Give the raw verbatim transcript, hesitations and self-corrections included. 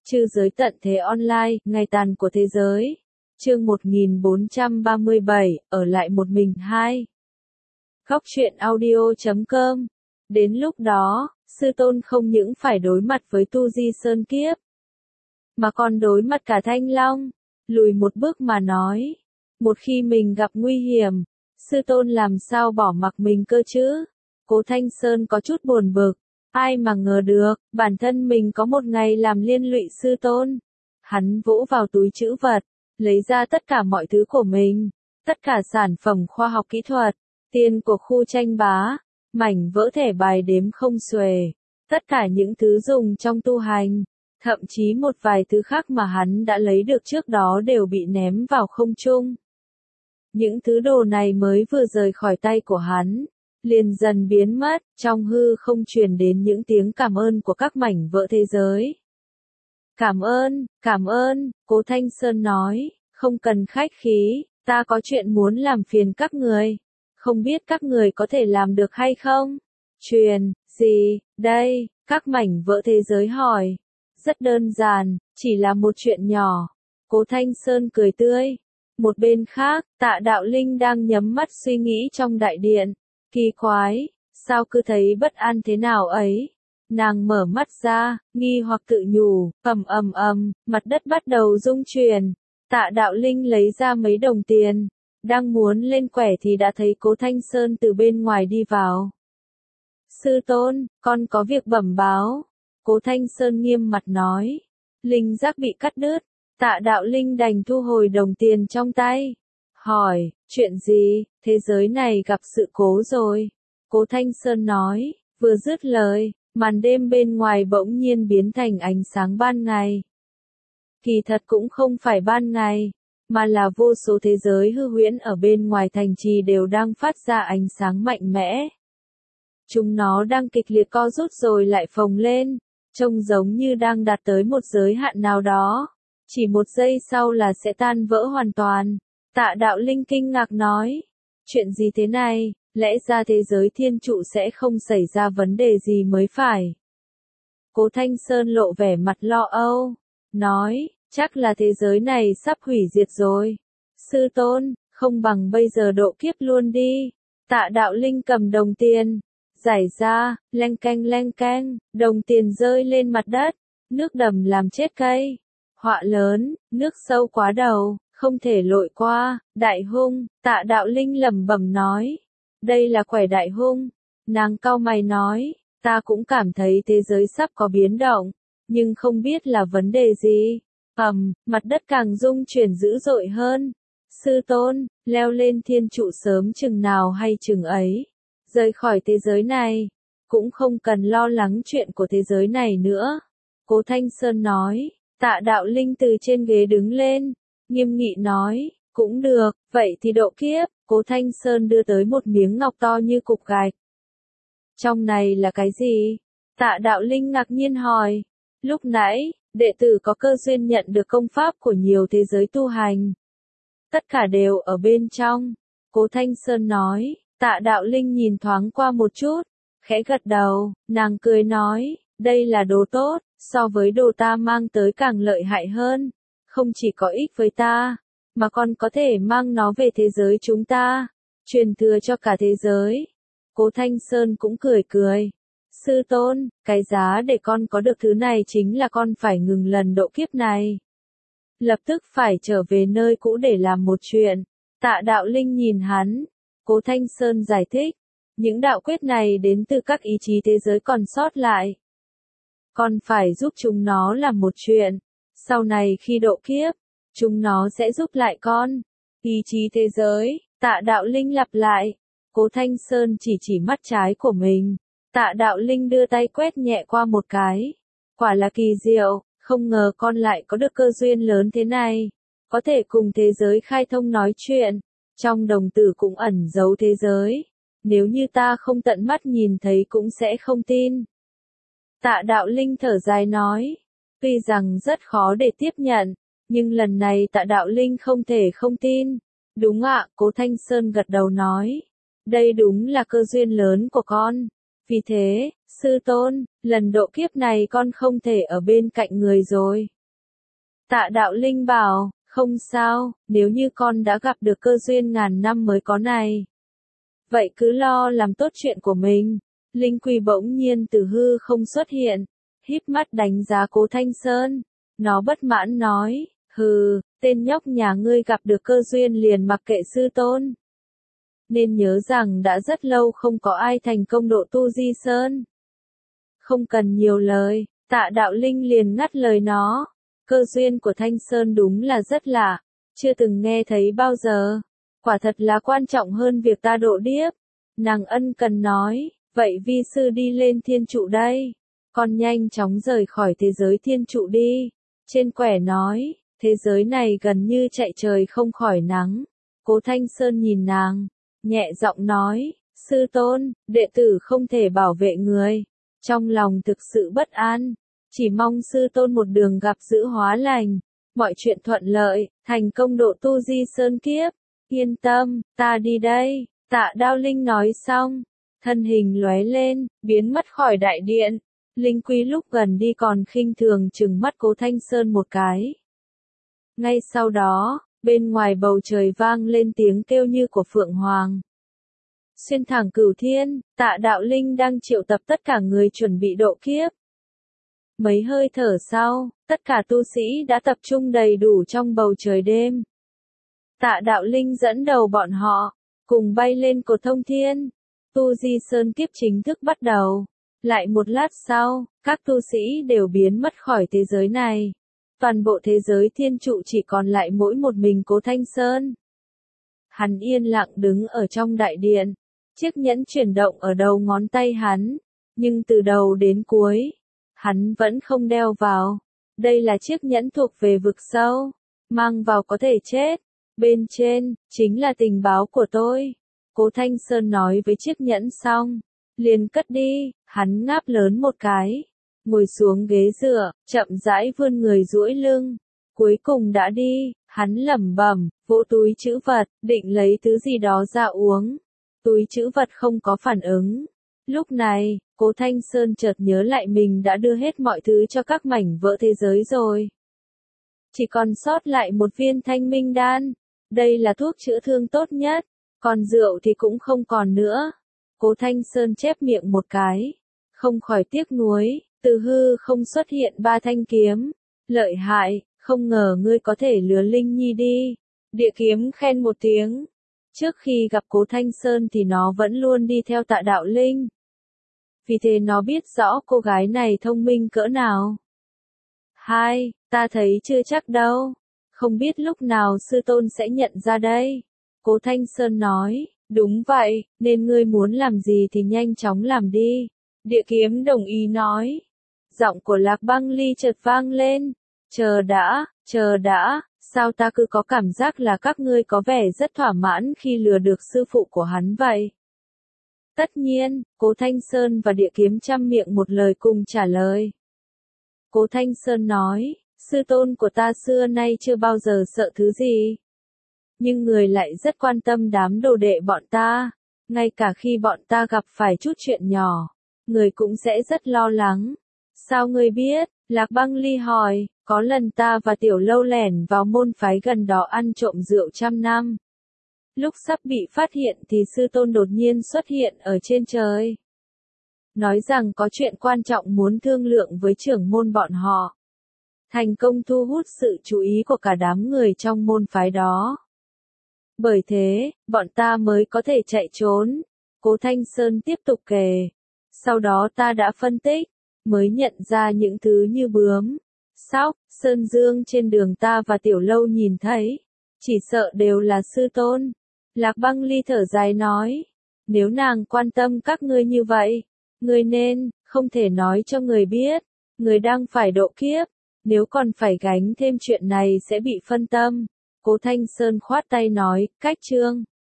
Trư giới tận thế online, ngày tàn của thế giới. Chương một nghìn bốn trăm ba mươi bảy, ở lại một mình hai. Góc truyện audio chấm com. Đến lúc đó, sư tôn không những phải đối mặt với tu di sơn kiếp, mà còn đối mặt cả Thanh Long. Lùi một bước mà nói, một khi mình gặp nguy hiểm, sư tôn làm sao bỏ mặc mình cơ chứ? Cố Thanh Sơn có chút buồn bực. Ai mà ngờ được, bản thân mình có một ngày làm liên lụy sư tôn. Hắn vỗ vào túi trữ vật, lấy ra tất cả mọi thứ của mình, tất cả sản phẩm khoa học kỹ thuật, tiền của khu tranh bá, mảnh vỡ thẻ bài đếm không xuể, tất cả những thứ dùng trong tu hành, thậm chí một vài thứ khác mà hắn đã lấy được trước đó đều bị ném vào không trung. Những thứ đồ này mới vừa rời khỏi tay của hắn, liền dần biến mất, trong hư không truyền đến những tiếng cảm ơn của các mảnh vỡ thế giới. Cảm ơn, cảm ơn, Cố Thanh Sơn nói, không cần khách khí, ta có chuyện muốn làm phiền các người. Không biết các người có thể làm được hay không? Truyền, gì, đây, các mảnh vỡ thế giới hỏi. Rất đơn giản, chỉ là một chuyện nhỏ. Cố Thanh Sơn cười tươi. Một bên khác, Tạ Đạo Linh đang nhắm mắt suy nghĩ trong đại điện. Kỳ quái, sao cứ thấy bất an thế nào ấy? Nàng mở mắt ra, nghi hoặc tự nhủ, ầm ầm ầm, mặt đất bắt đầu rung chuyển. Tạ Đạo Linh lấy ra mấy đồng tiền, đang muốn lên quẻ thì đã thấy Cố Thanh Sơn từ bên ngoài đi vào. Sư tôn, con có việc bẩm báo. Cố Thanh Sơn nghiêm mặt nói. Linh giác bị cắt đứt, Tạ Đạo Linh đành thu hồi đồng tiền trong tay. Hỏi, chuyện gì, thế giới này gặp sự cố rồi. Cố Thanh Sơn nói, vừa dứt lời, màn đêm bên ngoài bỗng nhiên biến thành ánh sáng ban ngày. Kỳ thật cũng không phải ban ngày, mà là vô số thế giới hư huyễn ở bên ngoài thành trì đều đang phát ra ánh sáng mạnh mẽ. Chúng nó đang kịch liệt co rút rồi lại phồng lên, trông giống như đang đạt tới một giới hạn nào đó. Chỉ một giây sau là sẽ tan vỡ hoàn toàn. Tạ Đạo Linh kinh ngạc nói, chuyện gì thế này, lẽ ra thế giới thiên trụ sẽ không xảy ra vấn đề gì mới phải. Cố Thanh Sơn lộ vẻ mặt lo âu, nói, chắc là thế giới này sắp hủy diệt rồi. Sư tôn, không bằng bây giờ độ kiếp luôn đi. Tạ Đạo Linh cầm đồng tiền, giải ra, leng keng leng keng, đồng tiền rơi lên mặt đất, nước đầm làm chết cây. Họa lớn, nước sâu quá đầu, không thể lội qua, đại hung, Tạ Đạo Linh lẩm bẩm nói. Đây là quẻ đại hung. Nàng cau mày nói, ta cũng cảm thấy thế giới sắp có biến động, nhưng không biết là vấn đề gì. Ầm, mặt đất càng rung chuyển dữ dội hơn. Sư tôn, leo lên thiên trụ sớm chừng nào hay chừng ấy. Rời khỏi thế giới này, cũng không cần lo lắng chuyện của thế giới này nữa. Cố Thanh Sơn nói. Tạ Đạo Linh từ trên ghế đứng lên, nghiêm nghị nói, cũng được, vậy thì độ kiếp. Cố Thanh Sơn đưa tới một miếng ngọc to như cục gạch. Trong này là cái gì? Tạ Đạo Linh ngạc nhiên hỏi. Lúc nãy, đệ tử có cơ duyên nhận được công pháp của nhiều thế giới tu hành. Tất cả đều ở bên trong. Cố Thanh Sơn nói. Tạ Đạo Linh nhìn thoáng qua một chút, khẽ gật đầu, nàng cười nói, đây là đồ tốt, so với đồ ta mang tới càng lợi hại hơn. Không chỉ có ích với ta, mà còn có thể mang nó về thế giới chúng ta, truyền thừa cho cả thế giới. Cố Thanh Sơn cũng cười cười. Sư tôn, cái giá để con có được thứ này chính là con phải ngừng lần độ kiếp này. Lập tức phải trở về nơi cũ để làm một chuyện. Tạ Đạo Linh nhìn hắn. Cố Thanh Sơn giải thích. Những đạo quyết này đến từ các ý chí thế giới còn sót lại. Con phải giúp chúng nó làm một chuyện. Sau này khi độ kiếp, chúng nó sẽ giúp lại con. Ý chí thế giới, Tạ Đạo Linh lặp lại. Cố Thanh Sơn chỉ chỉ mắt trái của mình. Tạ Đạo Linh đưa tay quét nhẹ qua một cái. Quả là kỳ diệu, không ngờ con lại có được cơ duyên lớn thế này. Có thể cùng thế giới khai thông nói chuyện. Trong đồng tử cũng ẩn giấu thế giới. Nếu như ta không tận mắt nhìn thấy cũng sẽ không tin. Tạ Đạo Linh thở dài nói. Tuy rằng rất khó để tiếp nhận, nhưng lần này Tạ Đạo Linh không thể không tin. Đúng ạ, Cố Thanh Sơn gật đầu nói. Đây đúng là cơ duyên lớn của con. Vì thế, sư tôn, lần độ kiếp này con không thể ở bên cạnh người rồi. Tạ Đạo Linh bảo, không sao, nếu như con đã gặp được cơ duyên ngàn năm mới có này. Vậy cứ lo làm tốt chuyện của mình. Linh Quy bỗng nhiên từ hư không xuất hiện, híp mắt đánh giá Cố Thanh Sơn. Nó bất mãn nói, hừ, tên nhóc nhà ngươi gặp được cơ duyên liền mặc kệ sư tôn. Nên nhớ rằng đã rất lâu không có ai thành công độ tu di sơn. Không cần nhiều lời, Tạ Đạo Linh liền ngắt lời nó. Cơ duyên của Thanh Sơn đúng là rất lạ, chưa từng nghe thấy bao giờ. Quả thật là quan trọng hơn việc ta độ điếc. Nàng ân cần nói, vậy vi sư đi lên thiên trụ đây. Con nhanh chóng rời khỏi thế giới thiên trụ đi. Trên quẻ nói, thế giới này gần như chạy trời không khỏi nắng. Cố Thanh Sơn nhìn nàng, nhẹ giọng nói, sư tôn, đệ tử không thể bảo vệ người. Trong lòng thực sự bất an, chỉ mong sư tôn một đường gặp giữ hóa lành, mọi chuyện thuận lợi, thành công độ tu di sơn kiếp. Yên tâm, ta đi đây. Tạ Đao Linh nói xong, thân hình lóe lên, biến mất khỏi đại điện. Linh Quy lúc gần đi còn khinh thường trừng mắt Cố Thanh Sơn một cái. Ngay sau đó, bên ngoài bầu trời vang lên tiếng kêu như của Phượng Hoàng. Xuyên thẳng cửu thiên, Tạ Đạo Linh đang triệu tập tất cả người chuẩn bị độ kiếp. Mấy hơi thở sau, tất cả tu sĩ đã tập trung đầy đủ trong bầu trời đêm. Tạ Đạo Linh dẫn đầu bọn họ, cùng bay lên cột thông thiên. Tu di sơn kiếp chính thức bắt đầu. Lại một lát sau, các tu sĩ đều biến mất khỏi thế giới này. Toàn bộ thế giới thiên trụ chỉ còn lại mỗi một mình Cố Thanh Sơn. Hắn yên lặng đứng ở trong đại điện. Chiếc nhẫn chuyển động ở đầu ngón tay hắn. Nhưng từ đầu đến cuối, hắn vẫn không đeo vào. Đây là chiếc nhẫn thuộc về vực sâu. Mang vào có thể chết. Bên trên, chính là tình báo của tôi. Cố Thanh Sơn nói với chiếc nhẫn xong. Liền cất đi, hắn ngáp lớn một cái. Ngồi xuống ghế dựa, chậm rãi vươn người duỗi lưng. Cuối cùng đã đi, hắn lẩm bẩm, vỗ túi trữ vật, định lấy thứ gì đó ra uống. Túi trữ vật không có phản ứng. Lúc này, Cố Thanh Sơn chợt nhớ lại mình đã đưa hết mọi thứ cho các mảnh vỡ thế giới rồi. Chỉ còn sót lại một viên thanh minh đan. Đây là thuốc chữa thương tốt nhất. Còn rượu thì cũng không còn nữa. Cố Thanh Sơn chép miệng một cái. Không khỏi tiếc nuối, từ hư không xuất hiện ba thanh kiếm. Lợi hại, không ngờ ngươi có thể lừa Linh Nhi đi. Địa kiếm khen một tiếng. Trước khi gặp Cố Thanh Sơn thì nó vẫn luôn đi theo Tạ Đạo Linh. Vì thế nó biết rõ cô gái này thông minh cỡ nào. Hai, ta thấy chưa chắc đâu. Không biết lúc nào sư tôn sẽ nhận ra đây. Cố Thanh Sơn nói, đúng vậy, nên ngươi muốn làm gì thì nhanh chóng làm đi. Địa kiếm đồng ý nói. Giọng của Lạc Băng Ly chợt vang lên. Chờ đã, chờ đã, sao ta cứ có cảm giác là các ngươi có vẻ rất thỏa mãn khi lừa được sư phụ của hắn vậy. Tất nhiên, Cố Thanh Sơn và địa kiếm chăm miệng một lời cùng trả lời. Cố Thanh Sơn nói, sư tôn của ta xưa nay chưa bao giờ sợ thứ gì. Nhưng người lại rất quan tâm đám đồ đệ bọn ta. Ngay cả khi bọn ta gặp phải chút chuyện nhỏ, người cũng sẽ rất lo lắng. Sao ngươi biết? Lạc Băng Ly hỏi, có lần ta và Tiểu Lâu lẻn vào môn phái gần đó ăn trộm rượu trăm năm. Lúc sắp bị phát hiện thì sư tôn đột nhiên xuất hiện ở trên trời. Nói rằng có chuyện quan trọng muốn thương lượng với trưởng môn bọn họ. Thành công thu hút sự chú ý của cả đám người trong môn phái đó. Bởi thế, bọn ta mới có thể chạy trốn. Cố Thanh Sơn tiếp tục kể. Sau đó ta đã phân tích, mới nhận ra những thứ như bướm, sóc, sơn dương trên đường ta và Tiểu Lâu nhìn thấy. Chỉ sợ đều là sư tôn. Lạc Băng Ly thở dài nói. Nếu nàng quan tâm các ngươi như vậy, ngươi nên, không thể nói cho người biết. Người đang phải độ kiếp. Nếu còn phải gánh thêm chuyện này sẽ bị phân tâm. Cố Thanh Sơn khoát tay nói, cách chương.